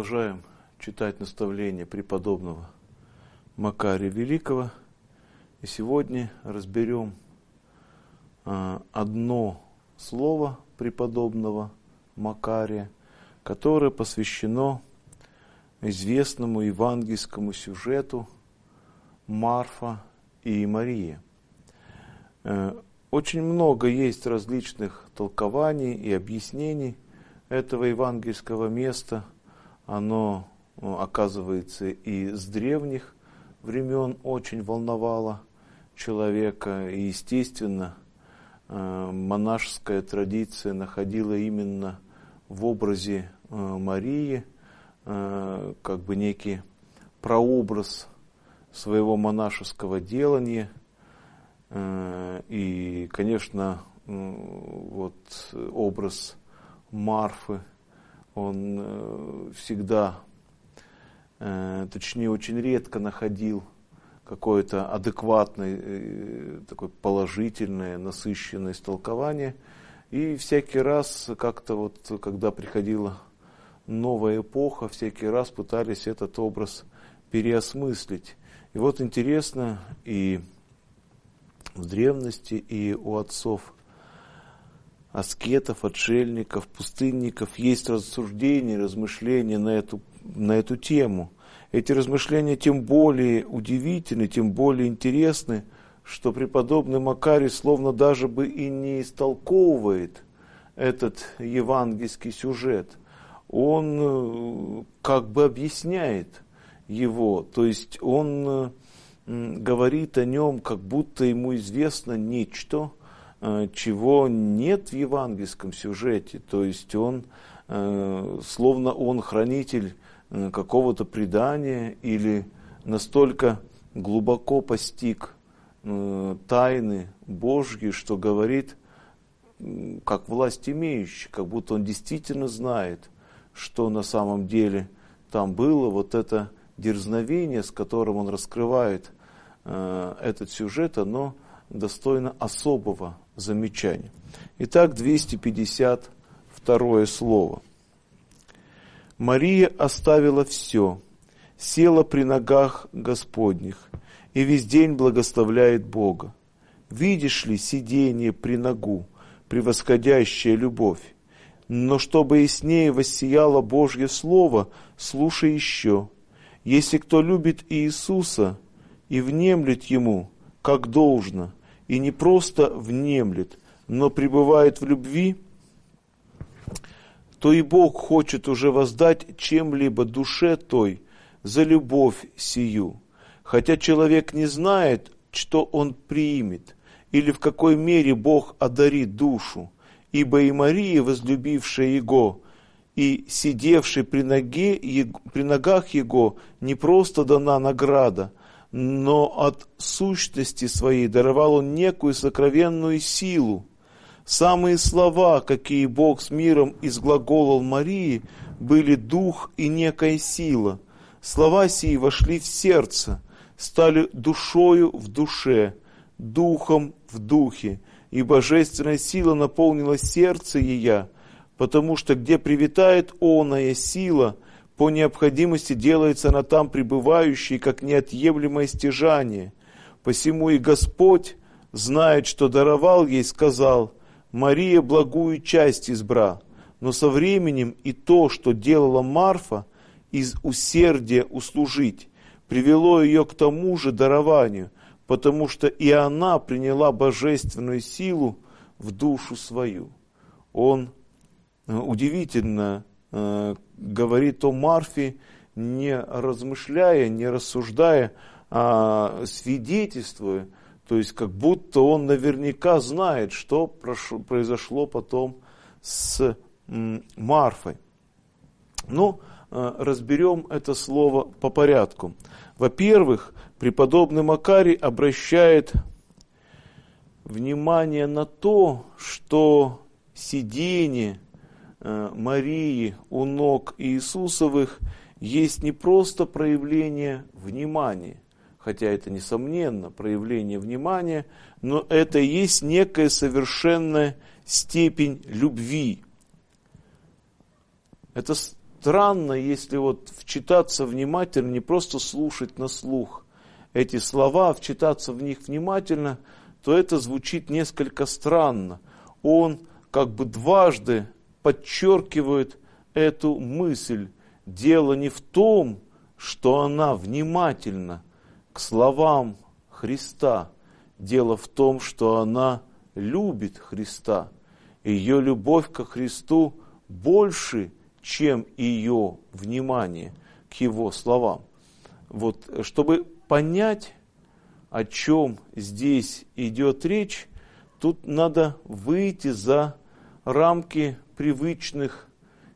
продолжаем читать наставления преподобного Макария Великого. И сегодня разберем одно слово преподобного Макария, которое посвящено известному евангельскому сюжету Марфа и Мария. Очень много есть различных толкований и объяснений этого евангельского места. Оно, оказывается, и с древних времен очень волновало человека. И, естественно, монашеская традиция находила именно в образе Марии как бы некий прообраз своего монашеского делания. И, конечно, вот образ Марфы, он всегда, точнее, очень редко находил какое-то адекватное, такое положительное, насыщенное истолкование. И всякий раз как-то вот, когда приходила новая эпоха, всякий раз пытались этот образ переосмыслить. И вот интересно, и в древности, и у отцов аскетов, отшельников, пустынников есть рассуждения, размышления на эту тему. Эти размышления тем более удивительны, тем более интересны, что преподобный Макарий словно даже бы и не истолковывает этот евангельский сюжет. Он как бы объясняет его, то есть он говорит о нем, как будто ему известно нечто, чего нет в евангельском сюжете. То есть он, словно он хранитель какого-то предания или настолько глубоко постиг тайны Божьи, что говорит, как власть имеющий, как будто он действительно знает, что на самом деле там было. Вот это дерзновение, с которым он раскрывает этот сюжет, оно достойно особого замечания. Итак, 252 слово. Мария оставила все, села при ногах Господних и весь день благословляет Бога. Видишь ли сидение при ногу, превосходящая любовь? Но чтобы яснее воссияло Божье Слово, слушай еще. Если кто любит Иисуса и внемлет Ему, как должно, и не просто внемлет, но пребывает в любви, то и Бог хочет уже воздать чем-либо душе той за любовь сию. Хотя человек не знает, что он примет, или в какой мере Бог одарит душу, ибо и Мария, возлюбившая Его, и сидевший при ногах Его, не просто дана награда, но от сущности своей даровал Он некую сокровенную силу. Самые слова, какие Бог с миром изглаголал Марии, были дух и некая сила. Слова сии вошли в сердце, стали душою в душе, духом в духе, и божественная сила наполнила сердце ее, потому что где привитает оная сила, по необходимости делается она там пребывающей, как неотъемлемое стяжание. Посему и Господь знает, что даровал ей, сказал: Мария благую часть избра. Но со временем и то, что делала Марфа, из усердия услужить, привело ее к тому же дарованию, потому что и она приняла божественную силу в душу свою. Он удивительно говорит о Марфе, не размышляя, не рассуждая, а свидетельствуя, то есть как будто он наверняка знает, что произошло потом с Марфой. Ну, разберем это слово по порядку. Во-первых, преподобный Макарий обращает внимание на то, что сидение Марии у ног Иисусовых есть не просто проявление внимания, хотя это, несомненно, проявление внимания, но это и есть некая совершенная степень любви. Это странно, если вот вчитаться внимательно, не просто слушать на слух эти слова, а вчитаться в них внимательно, то это звучит несколько странно. Он как бы дважды подчеркивает эту мысль. Дело не в том, что она внимательна к словам Христа. Дело в том, что она любит Христа. Ее любовь ко Христу больше, чем ее внимание к Его словам. Вот, чтобы понять, о чем здесь идет речь, тут надо выйти за рамки привычных,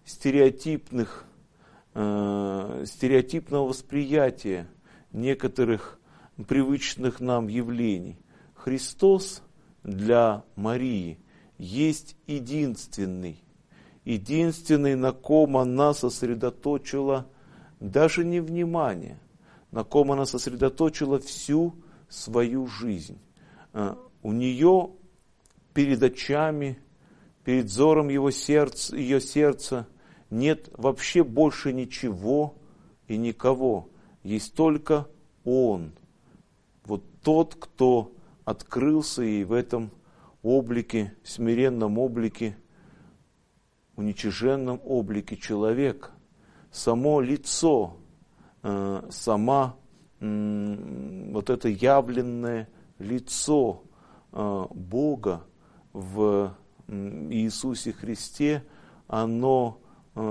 стереотипного восприятия некоторых привычных нам явлений. Христос для Марии есть единственный, на ком она сосредоточила даже не внимание, на ком она сосредоточила всю свою жизнь. У нее перед очами, перед взором ее сердца нет вообще больше ничего и никого. Есть только Он. Вот тот, кто открылся ей в этом облике, смиренном облике, уничиженном облике человека. Само лицо, вот это явленное лицо Бога в Иисусе Христе, оно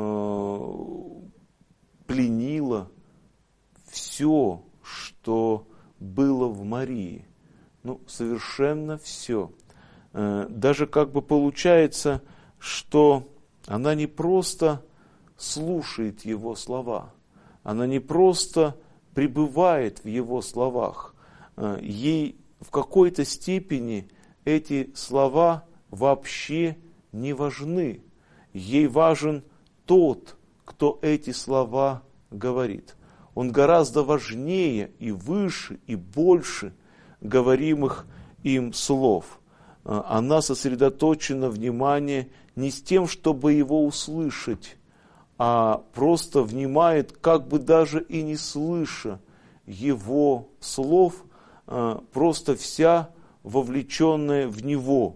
пленило все, что было в Марии. Совершенно все. Даже как бы получается, что она не просто слушает Его слова, она не просто пребывает в Его словах. Ей в какой-то степени эти слова вообще не важны. Ей важен тот, кто эти слова говорит. Он гораздо важнее и выше, и больше говоримых им слов. Она сосредоточена, внимание, не с тем, чтобы его услышать, а просто внимает, как бы даже и не слыша его слов, просто вся вовлеченная в него.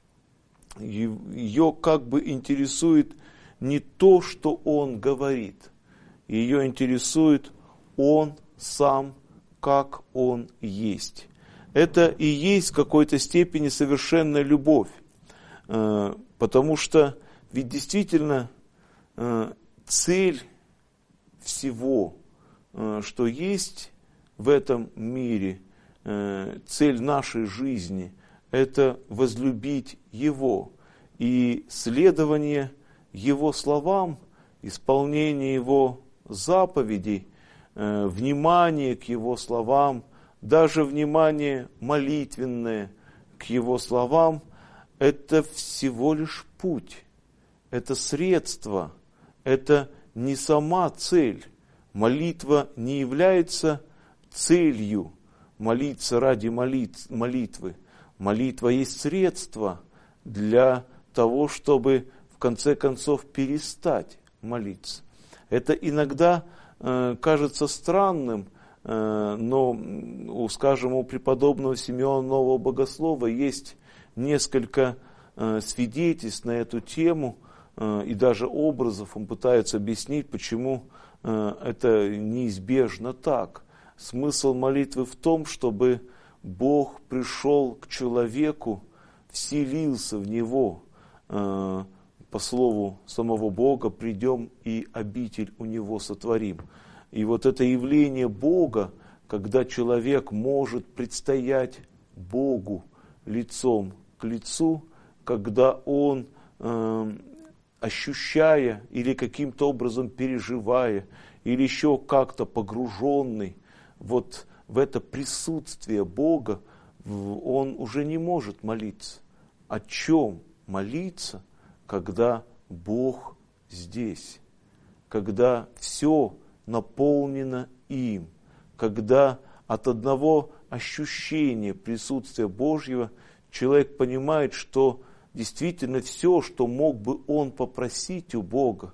Ее как бы интересует не то, что он говорит, ее интересует он сам, как он есть. Это и есть в какой-то степени совершенная любовь, потому что ведь действительно цель всего, что есть в этом мире, цель нашей жизни, это возлюбить Его. И следование Его словам, исполнение Его заповедей, внимание к Его словам, даже внимание молитвенное к Его словам, это всего лишь путь, это средство, это не сама цель. Молитва не является целью, молиться ради молитвы. Молитва есть средство для того, чтобы в конце концов перестать молиться. Это иногда кажется странным, но, скажем, у преподобного Симеона Нового Богослова есть несколько свидетельств на эту тему, и даже образов он пытается объяснить, почему это неизбежно так. Смысл молитвы в том, чтобы Бог пришел к человеку, вселился в него. По слову самого Бога, придем и обитель у него сотворим. И вот это явление Бога, когда человек может предстоять Богу лицом к лицу, когда он, ощущая или каким-то образом переживая, или еще как-то погруженный вот в это присутствие Бога, он уже не может молиться. О чем молиться, когда Бог здесь, когда все наполнено им, когда от одного ощущения присутствия Божьего человек понимает, что действительно все, что мог бы он попросить у Бога,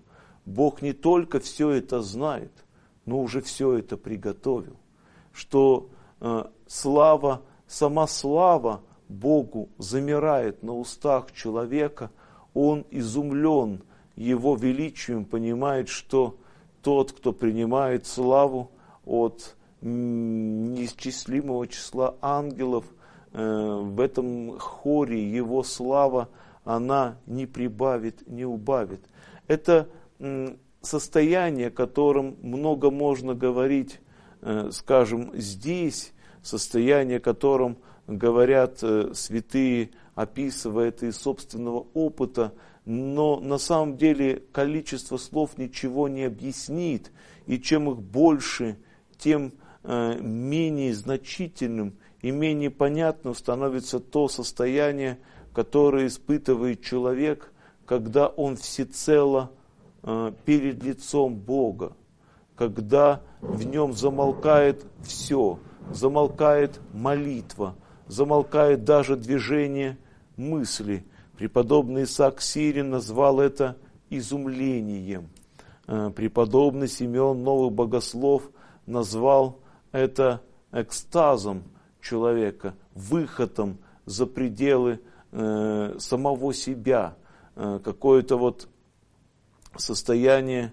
Бог не только все это знает, но уже все это приготовил. Что слава, сама слава Богу замирает на устах человека, он изумлен Его величием, понимает, что тот, кто принимает славу от неисчислимого числа ангелов, в этом хоре Его слава, она не прибавит, не убавит. Это состояние, о котором много можно говорить, скажем, здесь, состояние, о котором говорят святые, описывая это из собственного опыта, но на самом деле количество слов ничего не объяснит, и чем их больше, тем менее значительным и менее понятным становится то состояние, которое испытывает человек, когда он всецело перед лицом Бога, когда в нем замолкает все, замолкает молитва, замолкает даже движение мысли. Преподобный Исаак Сирин назвал это изумлением. Преподобный Симеон Новых Богослов назвал это экстазом человека, выходом за пределы самого себя, какое-то вот состояние,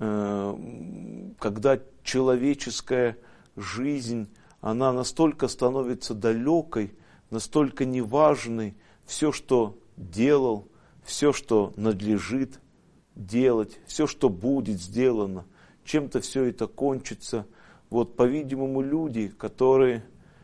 когда человеческая жизнь, она настолько становится далекой, настолько неважной, все, что делал, все, что надлежит делать, все, что будет сделано, чем-то все это кончится. Вот, по-видимому, люди, которые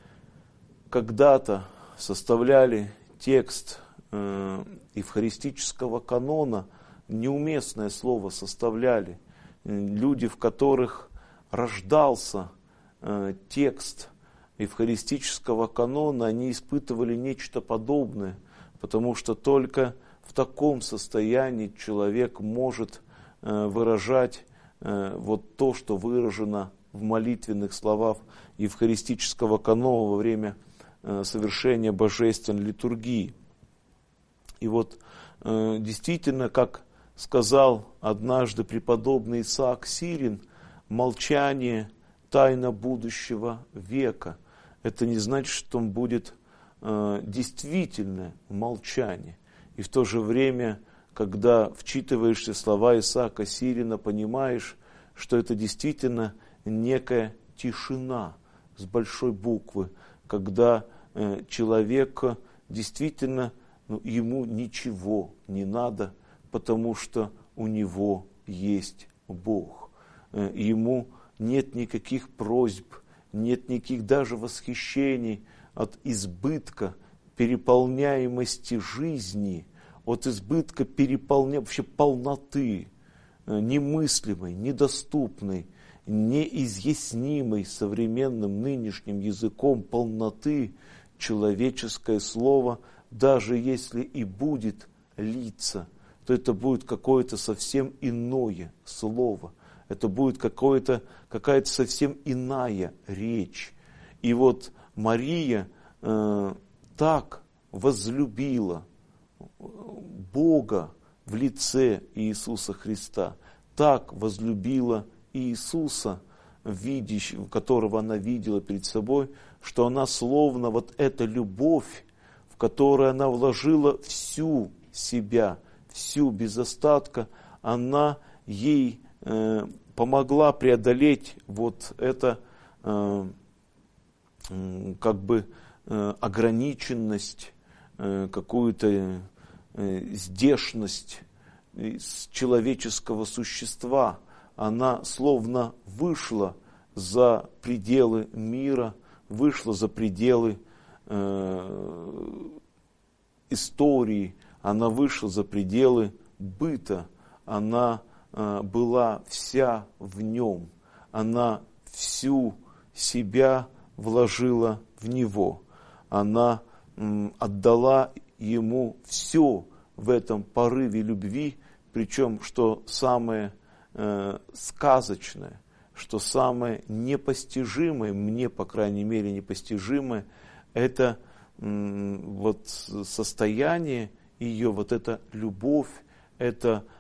когда-то составляли текст евхаристического канона, неуместное слово составляли, люди, в которых рождался текст евхаристического канона, они испытывали нечто подобное, потому что только в таком состоянии человек может выражать вот то, что выражено в молитвенных словах евхаристического канона во время совершения божественной литургии. И вот действительно, как сказал однажды преподобный Исаак Сирин, молчание – тайна будущего века. Это не значит, что он будет действительное молчание. И в то же время, когда вчитываешься в слова Исаака Сирина, понимаешь, что это действительно некая тишина с большой буквы, когда человек действительно, ему ничего не надо, потому что у него есть Бог. Ему нет никаких просьб, нет никаких даже восхищений от избытка переполняемости жизни, от избытка вообще полноты, немыслимой, недоступной, неизъяснимой современным нынешним языком полноты человеческое слово, даже если и будет литься, то это будет какое-то совсем иное слово. Это будет какая-то совсем иная речь. И вот Мария так возлюбила Бога в лице Иисуса Христа, так возлюбила Иисуса, которого она видела перед собой, что она словно вот эта любовь, в которую она вложила всю себя, всю без остатка, она ей помогла преодолеть вот это ограниченность, какую-то здешность человеческого существа. Она словно вышла за пределы мира, вышла за пределы истории, она вышла за пределы быта, она была вся в нем, она всю себя вложила в него, она отдала ему все в этом порыве любви, причем, что самое сказочное, что самое непостижимое, мне, по крайней мере, непостижимое, это вот состояние ее, вот эта любовь, это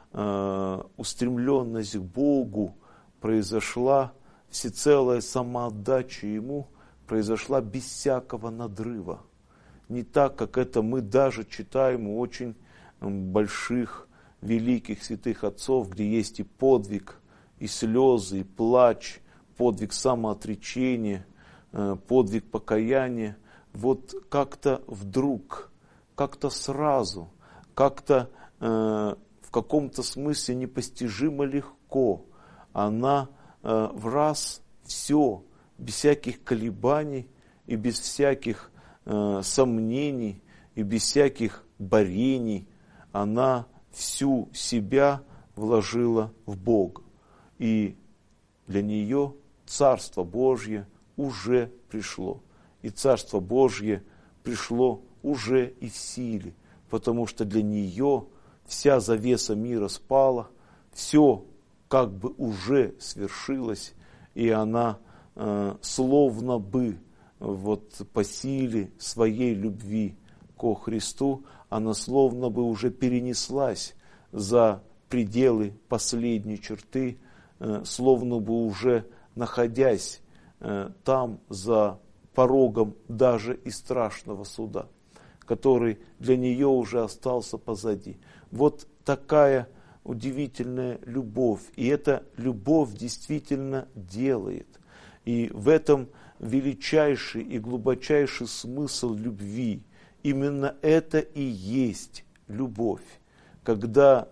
устремленность к Богу произошла, всецелая самоотдача Ему произошла без всякого надрыва. Не так, как это мы даже читаем у очень больших, великих святых отцов, где есть и подвиг, и слезы, и плач, подвиг самоотречения, подвиг покаяния. Вот как-то вдруг, как-то сразу, как-то в каком-то смысле непостижимо легко она в раз все, без всяких колебаний и без всяких сомнений и без всяких борений, она всю себя вложила в Бога. И для нее Царство Божье уже пришло. И Царство Божье пришло уже и в силе, потому что для нее вся завеса мира спала, все как бы уже свершилось, и она словно бы вот по силе своей любви ко Христу, она словно бы уже перенеслась за пределы последней черты, словно бы уже находясь там за порогом даже и страшного суда, который для нее уже остался позади. Вот такая удивительная любовь. И эта любовь действительно делает. И в этом величайший и глубочайший смысл любви. Именно это и есть любовь. Когда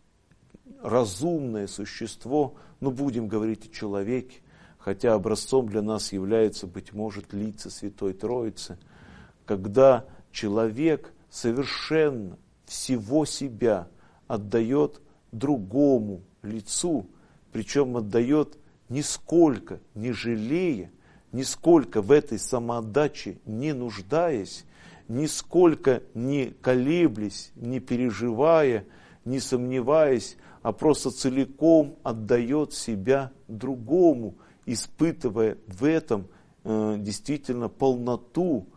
разумное существо, будем говорить о человеке, хотя образцом для нас является, быть может, лица Святой Троицы, когда человек совершенно всего себя отдает другому лицу, причем отдает нисколько не жалея, нисколько в этой самоотдаче не нуждаясь, нисколько не колеблясь, не переживая, не сомневаясь, а просто целиком отдает себя другому, испытывая в этом действительно полноту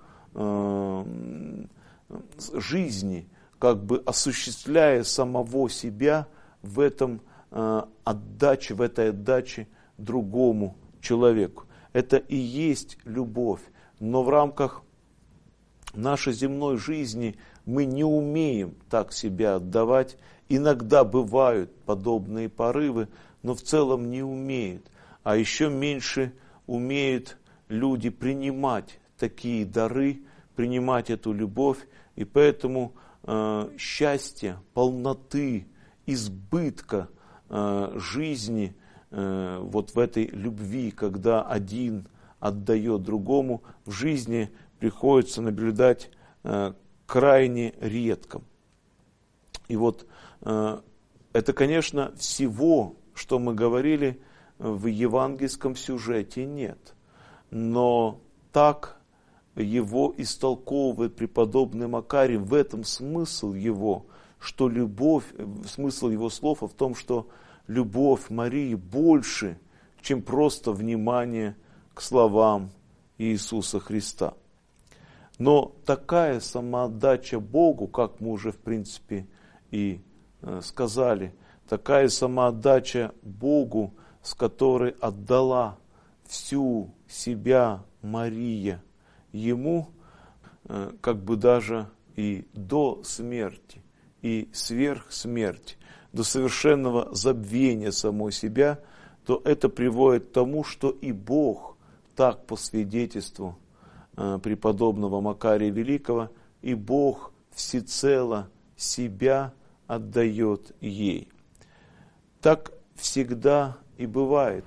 жизни, как бы осуществляя самого себя в этом отдаче, в этой отдаче другому человеку. Это и есть любовь. Но в рамках нашей земной жизни мы не умеем так себя отдавать. Иногда бывают подобные порывы, но в целом не умеют. А еще меньше умеют люди принимать такие дары, принимать эту любовь. И поэтому счастье, полноты, избытка жизни вот в этой любви, когда один отдает другому, в жизни приходится наблюдать крайне редко. И вот это, конечно, всего, что мы говорили, в евангельском сюжете нет. Но так его истолковывает преподобный Макарий, в этом смысл его, что любовь, смысл его слов в том, что любовь Марии больше, чем просто внимание к словам Иисуса Христа. Но такая самоотдача Богу, как мы уже в принципе и сказали, такая самоотдача Богу, с которой отдала всю себя Мария Ему, как бы даже и до смерти, и сверх смерти, до совершенного забвения самой себя, то это приводит к тому, что и Бог, так по свидетельству преподобного Макария Великого, и Бог всецело себя отдает ей. Так всегда и бывает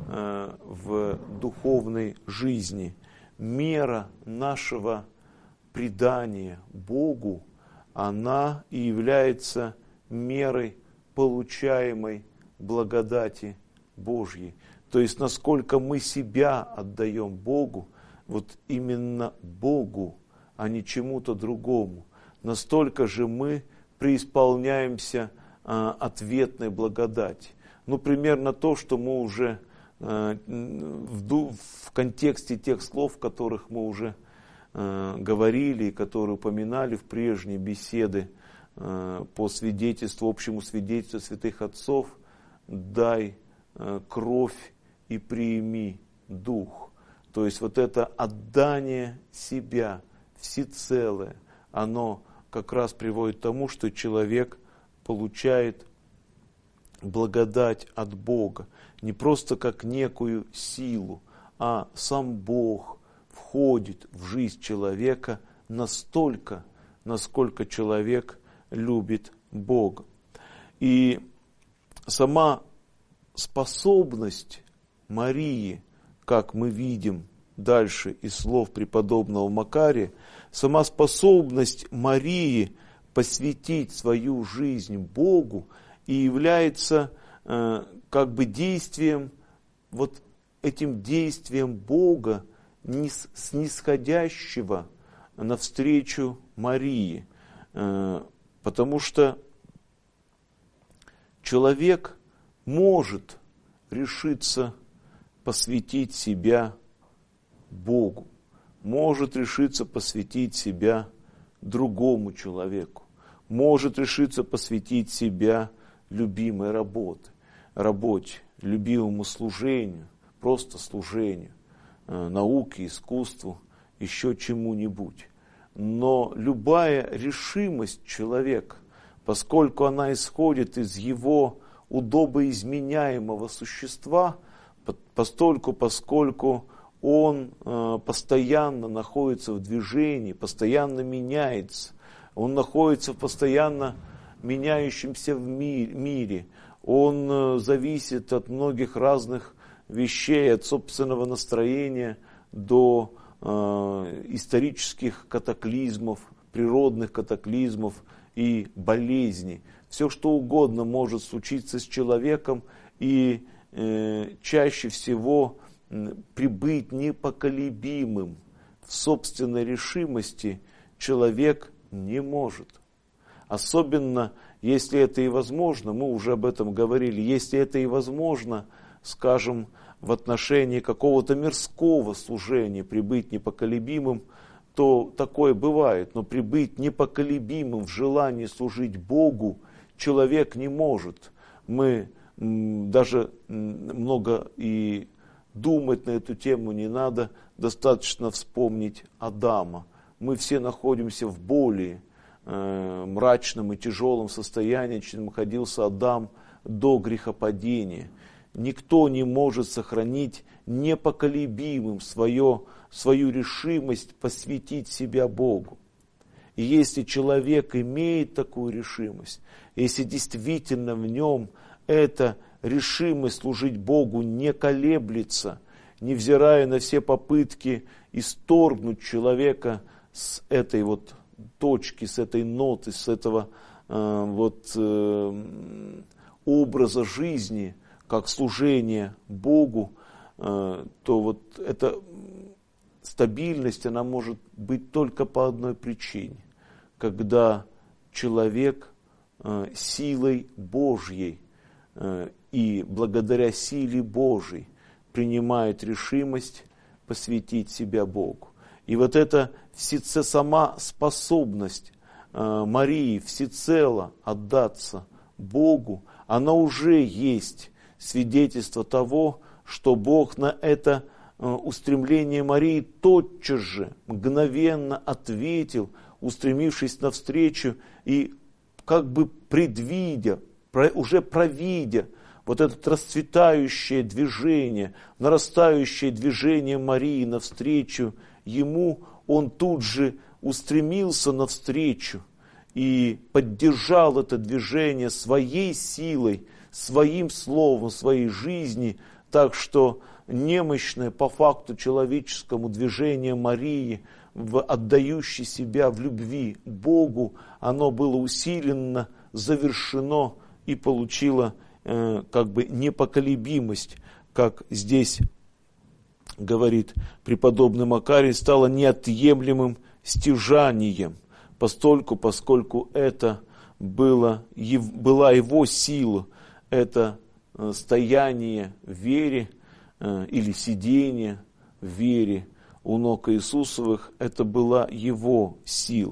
в духовной жизни. Мера нашего предания Богу, она и является мерой получаемой благодати Божьей. То есть, насколько мы себя отдаем Богу, вот именно Богу, а не чему-то другому, настолько же мы преисполняемся ответной благодати. Примерно то, что мы уже в контексте тех слов, которых мы уже говорили, которые упоминали в прежние беседы по свидетельству, общему свидетельству святых отцов, дай кровь и приими дух. То есть вот это отдание себя всецелое, оно как раз приводит к тому, что человек получает благодать от Бога. Не просто как некую силу, а сам Бог входит в жизнь человека настолько, насколько человек любит Бога. И сама способность Марии, как мы видим дальше из слов преподобного Макария, сама способность Марии посвятить свою жизнь Богу и является как бы действием, вот этим действием Бога, снисходящего навстречу Марии. Потому что человек может решиться посвятить себя Богу, может решиться посвятить себя другому человеку, может решиться посвятить себя любимой работе, любимому служению, просто служению, науке, искусству, еще чему-нибудь. Но любая решимость человека, поскольку она исходит из его удобоизменяемого существа, поскольку он постоянно находится в движении, постоянно меняется, он находится в постоянно меняющемся мире, он зависит от многих разных вещей, от собственного настроения до исторических катаклизмов, природных катаклизмов и болезней. Все что угодно может случиться с человеком, и чаще всего прибыть непоколебимым в собственной решимости человек не может. Особенно, если это и возможно, мы уже об этом говорили, если это и возможно, скажем, в отношении какого-то мирского служения прибыть непоколебимым, то такое бывает. Но прибыть непоколебимым в желании служить Богу человек не может. Мы даже много и думать на эту тему не надо, достаточно вспомнить Адама. Мы все находимся в более мрачном и тяжелом состоянии, чем находился Адам до грехопадения. Никто не может сохранить непоколебимым свою решимость посвятить себя Богу. И если человек имеет такую решимость, если действительно в нем эта решимость служить Богу не колеблется, невзирая на все попытки исторгнуть человека с этой вот точки, с этой ноты, с этого образа жизни, как служение Богу, то вот эта стабильность, она может быть только по одной причине. Когда человек силой Божьей и благодаря силе Божьей принимает решимость посвятить себя Богу. И вот эта сама способность Марии всецело отдаться Богу, она уже есть свидетельство того, что Бог на это устремление Марии тотчас же, мгновенно ответил, устремившись навстречу и как бы предвидя, уже провидя вот это расцветающее движение, нарастающее движение Марии навстречу ему, он тут же устремился навстречу и поддержал это движение своей силой, своим словом, своей жизни, так что немощное по факту человеческому движение Марии, отдающей себя в любви Богу, оно было усиленно, завершено и получило как бы непоколебимость, как здесь говорит преподобный Макарий, стало неотъемлемым стяжанием, поскольку это была его сила, это стояние в вере или сидение в вере у ног Иисусовых, это была его сила.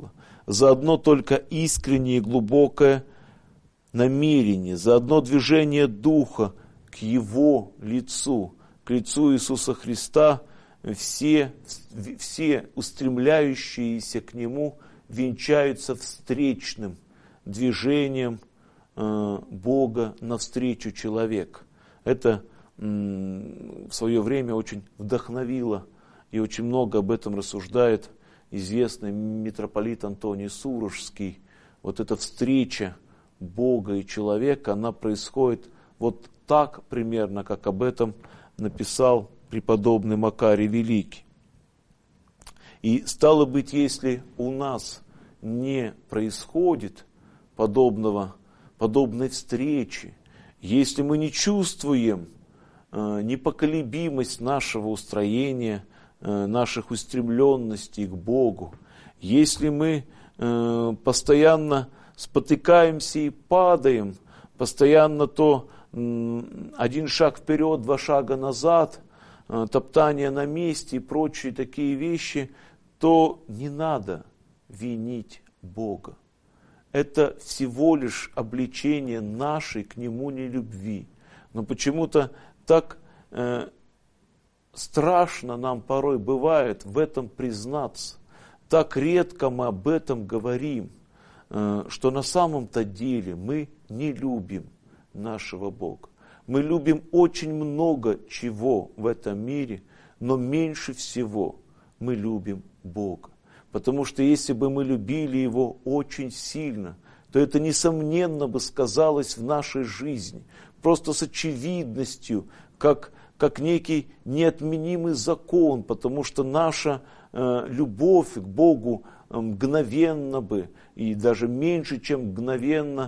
за одно только искреннее и глубокое намерение, за одно движение Духа к Его лицу, к лицу Иисуса Христа, все устремляющиеся к Нему венчаются встречным движением Бога навстречу человеку. Это в свое время очень вдохновило и очень много об этом рассуждает известный митрополит Антоний Сурожский. Вот эта встреча Бога и человека, она происходит вот так примерно, как об этом написал преподобный Макарий Великий. И стало быть, если у нас не происходит подобной встречи, если мы не чувствуем непоколебимость нашего устроения, наших устремленностей к Богу, если мы постоянно спотыкаемся и падаем, постоянно то один шаг вперед, два шага назад, топтание на месте и прочие такие вещи, то не надо винить Бога. Это всего лишь обличение нашей к Нему нелюбви. Но почему-то так страшно нам порой бывает в этом признаться. Так редко мы об этом говорим, что на самом-то деле мы не любим нашего Бога. Мы любим очень много чего в этом мире, но меньше всего мы любим Бога. Потому что если бы мы любили Его очень сильно, то это несомненно бы сказалось в нашей жизни. Просто с очевидностью, как некий неотменимый закон, потому что наша любовь к Богу мгновенно бы, и даже меньше, чем мгновенно,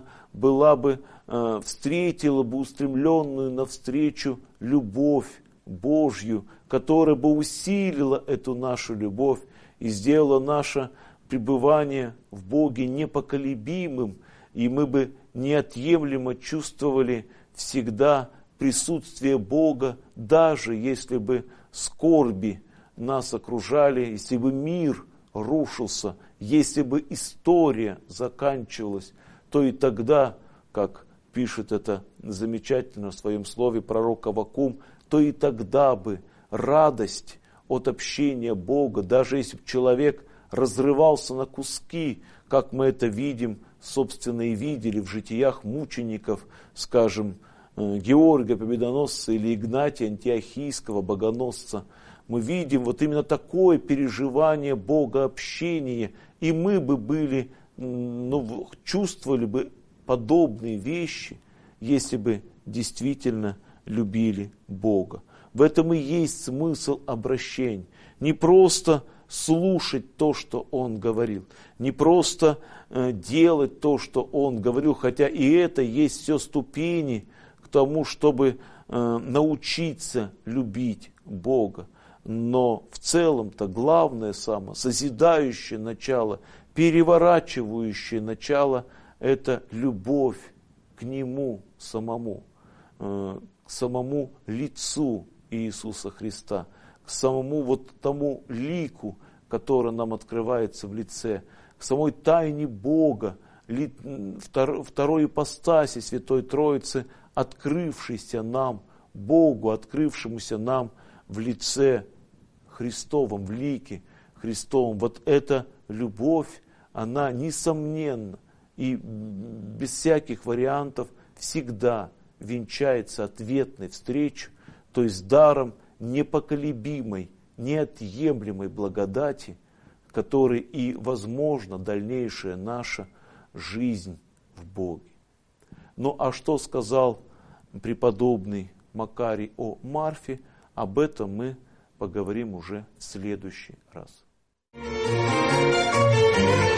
встретила бы устремленную навстречу любовь Божью, которая бы усилила эту нашу любовь и сделала наше пребывание в Боге непоколебимым, и мы бы неотъемлемо чувствовали всегда присутствие Бога, даже если бы скорби нас окружали, если бы мир рушился, если бы история заканчивалась, то и тогда, как пишет это замечательно в своем слове пророк Аввакум, то и тогда бы радость от общения Бога, даже если бы человек разрывался на куски, как мы это видим, собственно, и видели в житиях мучеников, скажем, Георгия Победоносца или Игнатия Антиохийского богоносца, мы видим вот именно такое переживание Бога, общение, и мы бы были, чувствовали бы подобные вещи, если бы действительно любили Бога. В этом и есть смысл обращения. Не просто слушать то, что Он говорил, не просто делать то, что Он говорил, хотя и это есть все ступени к тому, чтобы научиться любить Бога. Но в целом-то главное созидающее начало, переворачивающее начало – это любовь к Нему самому, к самому лицу Иисуса Христа, к самому вот тому лику, который нам открывается в лице, к самой тайне Бога, второй ипостаси Святой Троицы, открывшейся нам, Богу, открывшемуся нам в лице Христовом, в лике Христовом. Вот эта любовь, она несомненно и без всяких вариантов всегда венчается ответной встречей, то есть даром непоколебимой, неотъемлемой благодати, которой и возможна дальнейшая наша жизнь в Боге. Ну а что сказал преподобный Макарий о Марфе, об этом мы поговорим уже в следующий раз.